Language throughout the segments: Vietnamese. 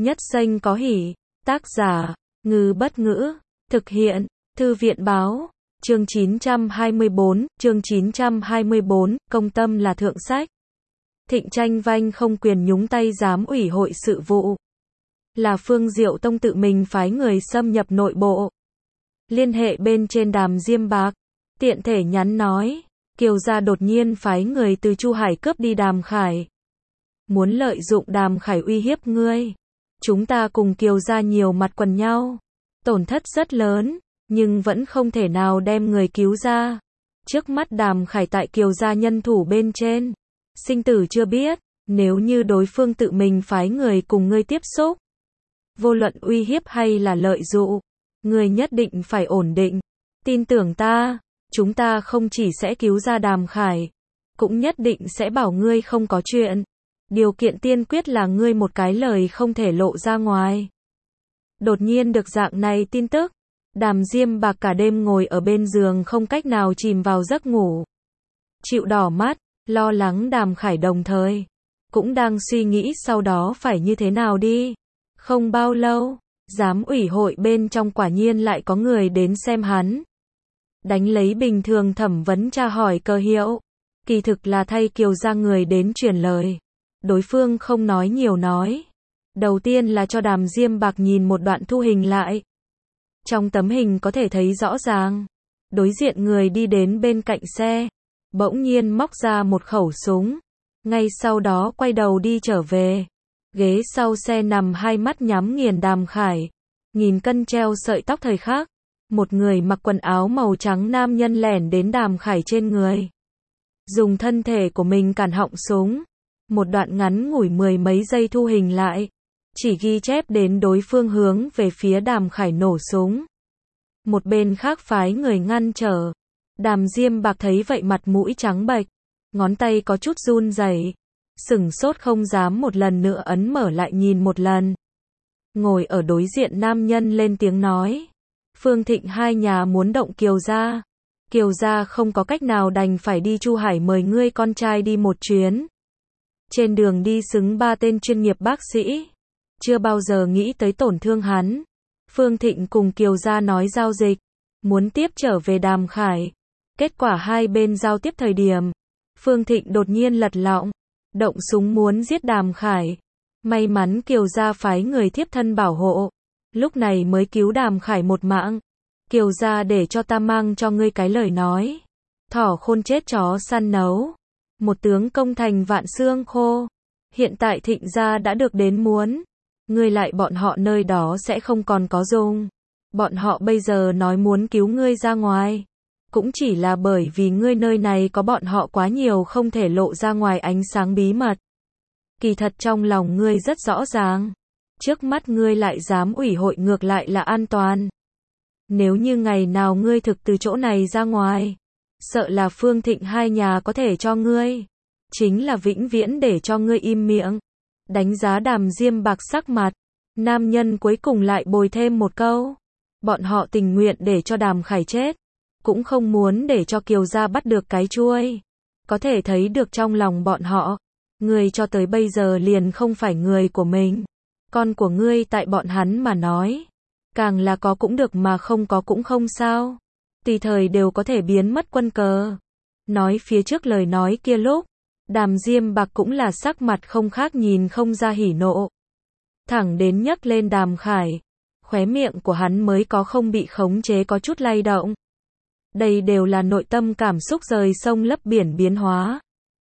Nhất danh có hỷ. Tác giả, Ngư Bất Ngữ. Thực hiện, Thư viện Báo. Chương 924, công tâm là thượng sách. Thịnh Tranh Vanh không quyền nhúng tay giám ủy hội sự vụ. Là Phương Diệu Tông tự mình phái người xâm nhập nội bộ. Liên hệ bên trên Đàm Diêm Bạc. Tiện thể nhắn nói, Kiều gia đột nhiên phái người từ Chu Hải cướp đi Đàm Khải. Muốn lợi dụng Đàm Khải uy hiếp ngươi. Chúng ta cùng Kiều gia nhiều mặt quần nhau. Tổn thất rất lớn, nhưng vẫn không thể nào đem người cứu ra. Trước mắt Đàm Khải tại Kiều gia nhân thủ bên trên. Sinh tử chưa biết, nếu như đối phương tự mình phái người cùng ngươi tiếp xúc. Vô luận uy hiếp hay là lợi dụ, ngươi nhất định phải ổn định. Tin tưởng ta, chúng ta không chỉ sẽ cứu ra Đàm Khải, cũng nhất định sẽ bảo ngươi không có chuyện. Điều kiện tiên quyết là ngươi một cái lời không thể lộ ra ngoài. Đột nhiên được dạng này tin tức, Đàm Diêm Bạc cả đêm ngồi ở bên giường không cách nào chìm vào giấc ngủ. Chịu đỏ mắt, lo lắng Đàm Khải đồng thời cũng đang suy nghĩ sau đó phải như thế nào đi. Không bao lâu, giám ủy hội bên trong quả nhiên lại có người đến xem hắn. Đánh lấy bình thường thẩm vấn tra hỏi cơ hiệu, kỳ thực là thay Kiều gia người đến truyền lời. Đối phương không nói nhiều nói. Đầu tiên là cho Đàm Diêm Bạc nhìn một đoạn thu hình lại. Trong tấm hình có thể thấy rõ ràng, đối diện người đi đến bên cạnh xe, bỗng nhiên móc ra một khẩu súng, ngay sau đó quay đầu đi trở về. Ghế sau xe nằm hai mắt nhắm nghiền Đàm Khải, nghìn cân treo sợi tóc thời khắc, một người mặc quần áo màu trắng nam nhân lẻn đến Đàm Khải trên người, dùng thân thể của mình cản họng súng. Một đoạn ngắn ngủi mười mấy giây thu hình lại, chỉ ghi chép đến đối phương hướng về phía Đàm Khải nổ súng. Một bên khác phái người ngăn trở. Đàm Diêm Bạc thấy vậy mặt mũi trắng bệch, ngón tay có chút run rẩy, sửng sốt không dám một lần nữa ấn mở lại nhìn một lần. Ngồi ở đối diện nam nhân lên tiếng nói, Phương Thịnh hai nhà muốn động Kiều gia. Kiều gia không có cách nào đành phải đi Chu Hải mời ngươi con trai đi một chuyến. Trên đường đi xứng 3 tên chuyên nghiệp bác sĩ, chưa bao giờ nghĩ tới tổn thương hắn. Phương Thịnh cùng Kiều gia nói giao dịch, muốn tiếp trở về Đàm Khải. Kết quả hai bên giao tiếp thời điểm, Phương Thịnh đột nhiên lật lọng, động súng muốn giết Đàm Khải. May mắn Kiều gia phái người thiếp thân bảo hộ, lúc này mới cứu Đàm Khải một mạng. Kiều gia để cho ta mang cho ngươi cái lời nói, thỏ khôn chết chó săn nấu. Một tướng công thành vạn xương khô. Hiện tại Thịnh gia đã được đến muốn. Ngươi lại bọn họ nơi đó sẽ không còn có dùng. Bọn họ bây giờ nói muốn cứu ngươi ra ngoài, cũng chỉ là bởi vì ngươi nơi này có bọn họ quá nhiều không thể lộ ra ngoài ánh sáng bí mật. Kỳ thật trong lòng ngươi rất rõ ràng. Trước mắt ngươi lại dám ủy hội ngược lại là an toàn. Nếu như ngày nào ngươi thực từ chỗ này ra ngoài, sợ là Phương Thịnh hai nhà có thể cho ngươi, chính là vĩnh viễn để cho ngươi im miệng. Đánh giá Đàm Diêm Bạc sắc mặt, nam nhân cuối cùng lại bồi thêm một câu. Bọn họ tình nguyện để cho Đàm Khải chết, cũng không muốn để cho Kiều gia bắt được cái chuôi. Có thể thấy được trong lòng bọn họ, ngươi cho tới bây giờ liền không phải người của mình. Con của ngươi tại bọn hắn mà nói, càng là có cũng được mà không có cũng không sao. Tùy thời đều có thể biến mất quân cờ. Nói phía trước lời nói kia lúc, Đàm Diêm Bạc cũng là sắc mặt không khác nhìn không ra hỉ nộ. Thẳng đến nhấc lên Đàm Khải, khóe miệng của hắn mới có không bị khống chế có chút lay động. Đây đều là nội tâm cảm xúc rời sông lấp biển biến hóa.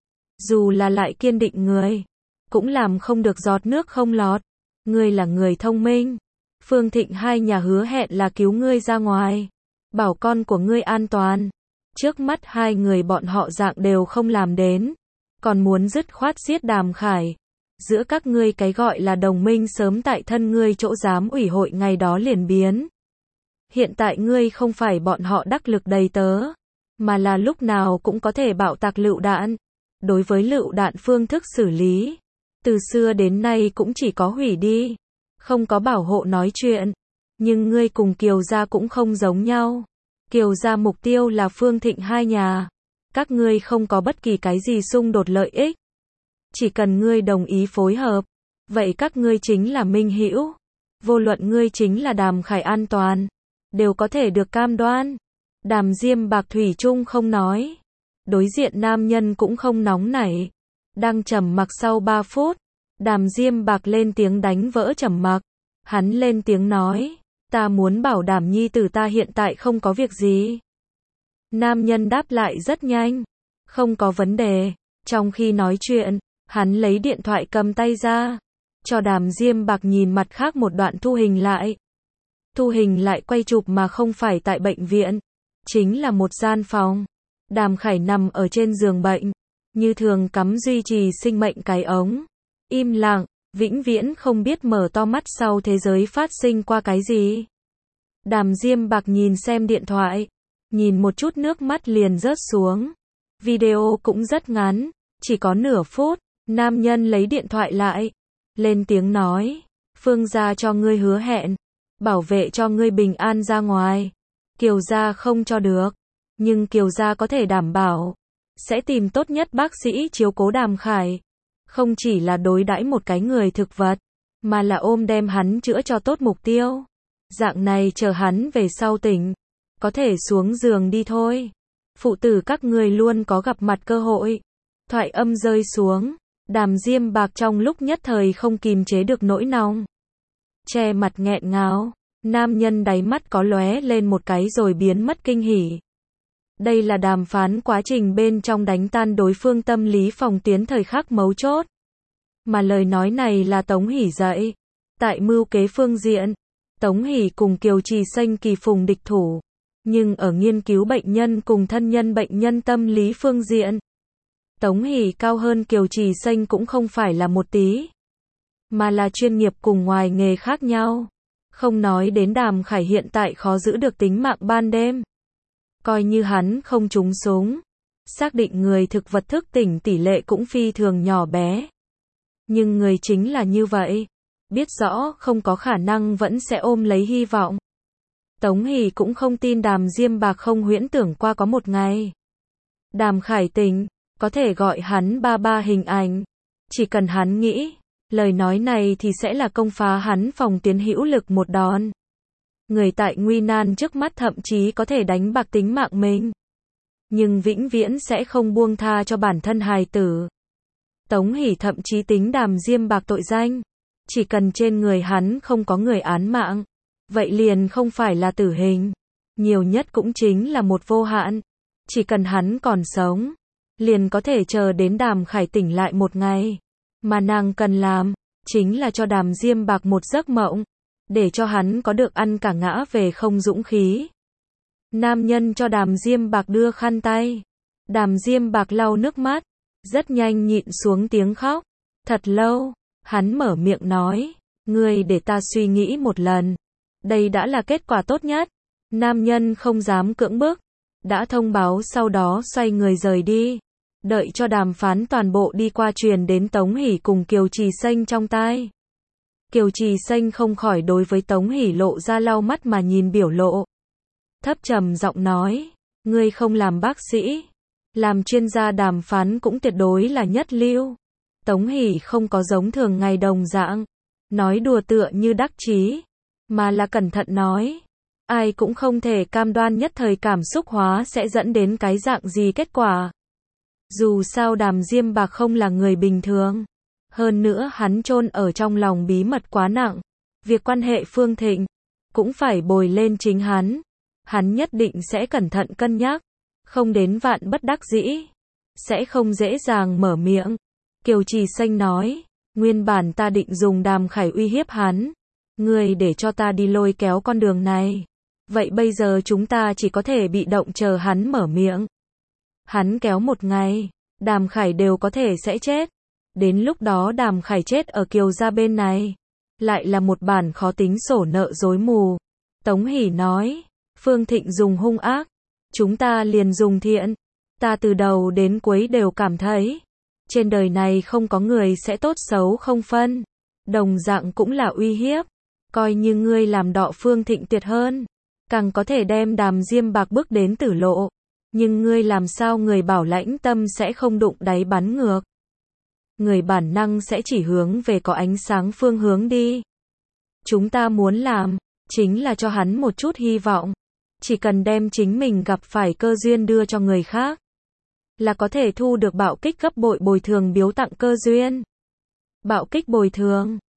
Dù là lại kiên định người, cũng làm không được giọt nước không lọt. Ngươi là người thông minh. Phương Thịnh hai nhà hứa hẹn là cứu ngươi ra ngoài, bảo con của ngươi an toàn. Trước mắt hai người bọn họ dạng đều không làm đến, còn muốn dứt khoát giết Đàm Khải. Giữa các ngươi cái gọi là đồng minh sớm tại thân ngươi chỗ giám ủy hội ngày đó liền biến. Hiện tại ngươi không phải bọn họ đắc lực đầy tớ, mà là lúc nào cũng có thể bạo tạc lựu đạn. Đối với lựu đạn phương thức xử lý, từ xưa đến nay cũng chỉ có hủy đi, không có bảo hộ nói chuyện. Nhưng ngươi cùng Kiều gia cũng không giống nhau. Kiều gia mục tiêu là Phương Thịnh hai nhà. Các ngươi không có bất kỳ cái gì xung đột lợi ích. Chỉ cần ngươi đồng ý phối hợp, vậy các ngươi chính là minh hữu. Vô luận ngươi chính là Đàm Khải an toàn, đều có thể được cam đoan. Đàm Diêm Bạc thủy chung không nói. Đối diện nam nhân cũng không nóng nảy. Đang trầm mặc sau 3 phút, Đàm Diêm Bạc lên tiếng đánh vỡ trầm mặc. Hắn lên tiếng nói, ta muốn bảo đảm nhi tử ta hiện tại không có việc gì. Nam nhân đáp lại rất nhanh, không có vấn đề. Trong khi nói chuyện, hắn lấy điện thoại cầm tay ra, cho Đàm Diêm Bạc nhìn mặt khác một đoạn thu hình lại. Thu hình lại quay chụp mà không phải tại bệnh viện, chính là một gian phòng. Đàm Khải nằm ở trên giường bệnh, như thường cắm duy trì sinh mệnh cái ống. Im lặng, vĩnh viễn không biết mở to mắt sau thế giới phát sinh qua cái gì. Đàm Diêm Bạc nhìn xem điện thoại, nhìn một chút nước mắt liền rớt xuống. Video cũng rất ngắn, chỉ có nửa phút. Nam nhân lấy điện thoại lại, lên tiếng nói, Phương gia cho ngươi hứa hẹn, bảo vệ cho ngươi bình an ra ngoài. Kiều gia không cho được, nhưng Kiều gia có thể đảm bảo, sẽ tìm tốt nhất bác sĩ chiếu cố Đàm Khải. Không chỉ là đối đãi một cái người thực vật, mà là ôm đem hắn chữa cho tốt mục tiêu. Dạng này chờ hắn về sau tỉnh, có thể xuống giường đi thôi. Phụ tử các người luôn có gặp mặt cơ hội. Thoại âm rơi xuống, Đàm Diêm Bạc trong lúc nhất thời không kìm chế được nỗi nóng. Che mặt nghẹn ngào, nam nhân đáy mắt có lóe lên một cái rồi biến mất kinh hỉ. Đây là đàm phán quá trình bên trong đánh tan đối phương tâm lý phòng tuyến thời khắc mấu chốt. Mà lời nói này là Tống Hỷ dạy. Tại mưu kế phương diện, Tống Hỷ cùng Kiều Trì Xanh kỳ phùng địch thủ. Nhưng ở nghiên cứu bệnh nhân cùng thân nhân bệnh nhân tâm lý phương diện, Tống Hỷ cao hơn Kiều Trì Xanh cũng không phải là một tí, mà là chuyên nghiệp cùng ngoài nghề khác nhau. Không nói đến Đàm Khải hiện tại khó giữ được tính mạng ban đêm. Coi như hắn không trúng súng, xác định người thực vật thức tỉnh tỷ lệ cũng phi thường nhỏ bé. Nhưng người chính là như vậy, biết rõ không có khả năng vẫn sẽ ôm lấy hy vọng. Tống Hỷ cũng không tin Đàm Diêm Bạc không huyễn tưởng qua có một ngày Đàm Khải tỉnh, có thể gọi hắn ba ba hình ảnh. Chỉ cần hắn nghĩ, lời nói này thì sẽ là công phá hắn phòng tuyến hữu lực một đòn. Người tại nguy nan trước mắt thậm chí có thể đánh bạc tính mạng mình, nhưng vĩnh viễn sẽ không buông tha cho bản thân hài tử. Tống Hỷ thậm chí tính Đàm Diêm Bạc tội danh, chỉ cần trên người hắn không có người án mạng, vậy liền không phải là tử hình, nhiều nhất cũng chính là một vô hạn. Chỉ cần hắn còn sống, liền có thể chờ đến Đàm Khải tỉnh lại một ngày. Mà nàng cần làm, chính là cho Đàm Diêm Bạc một giấc mộng, để cho hắn có được ăn cả ngã về không dũng khí. Nam nhân cho Đàm Diêm Bạc đưa khăn tay. Đàm Diêm Bạc lau nước mắt, rất nhanh nhịn xuống tiếng khóc. Thật lâu, hắn mở miệng nói, ngươi để ta suy nghĩ một lần. Đây đã là kết quả tốt nhất. Nam nhân không dám cưỡng bức, đã thông báo sau đó xoay người rời đi. Đợi cho đàm phán toàn bộ đi qua truyền đến Tống Hỷ cùng Kiều Trì Xanh trong tai. Kiều Trì Xanh không khỏi đối với Tống Hỷ lộ ra lau mắt mà nhìn biểu lộ. Thấp trầm giọng nói, ngươi không làm bác sĩ, làm chuyên gia đàm phán cũng tuyệt đối là nhất lưu. Tống Hỷ không có giống thường ngày đồng dạng, nói đùa tựa như đắc chí, mà là cẩn thận nói. Ai cũng không thể cam đoan nhất thời cảm xúc hóa sẽ dẫn đến cái dạng gì kết quả. Dù sao Đàm Diêm Bạc không là người bình thường. Hơn nữa hắn chôn ở trong lòng bí mật quá nặng. Việc quan hệ Phương Thịnh cũng phải bồi lên chính hắn. Hắn nhất định sẽ cẩn thận cân nhắc. Không đến vạn bất đắc dĩ, sẽ không dễ dàng mở miệng. Kiều Trì Xanh nói, nguyên bản ta định dùng Đàm Khải uy hiếp hắn. Ngươi để cho ta đi lôi kéo con đường này. Vậy bây giờ chúng ta chỉ có thể bị động chờ hắn mở miệng. Hắn kéo một ngày, Đàm Khải đều có thể sẽ chết. Đến lúc đó Đàm Khải chết ở Kiều gia bên này, lại là một bản khó tính sổ nợ rối mù. Tống Hỷ nói, Phương Thịnh dùng hung ác, chúng ta liền dùng thiện. Ta từ đầu đến cuối đều cảm thấy, trên đời này không có người sẽ tốt xấu không phân. Đồng dạng cũng là uy hiếp. Coi như ngươi làm đọ Phương Thịnh tuyệt hơn, càng có thể đem Đàm Diêm Bạc bước đến tử lộ. Nhưng ngươi làm sao người bảo lãnh tâm sẽ không đụng đáy bắn ngược. người bản năng sẽ chỉ hướng về có ánh sáng phương hướng đi. Chúng ta muốn làm, chính là cho hắn một chút hy vọng. Chỉ cần đem chính mình gặp phải cơ duyên đưa cho người khác, là có thể thu được bạo kích gấp bội bồi thường biếu tặng cơ duyên. Bạo kích bồi thường